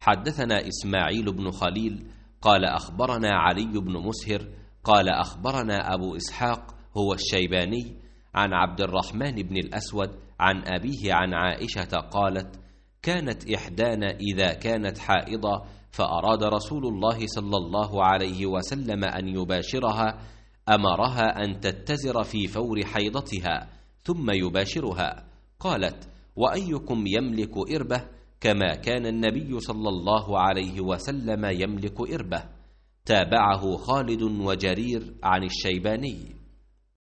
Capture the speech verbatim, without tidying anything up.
حدثنا إسماعيل بن خليل قال أخبرنا علي بن مسهر قال أخبرنا أبو إسحاق هو الشيباني عن عبد الرحمن بن الأسود عن أبيه عن عائشة قالت: كانت إحدانا إذا كانت حائضة فأراد رسول الله صلى الله عليه وسلم أن يباشرها أمرها أن تتزر في فور حيضتها ثم يباشرها. قالت: وأيكم يملك إربة كما كان النبي صلى الله عليه وسلم يملك إربة؟ تابعه خالد وجرير عن الشيباني.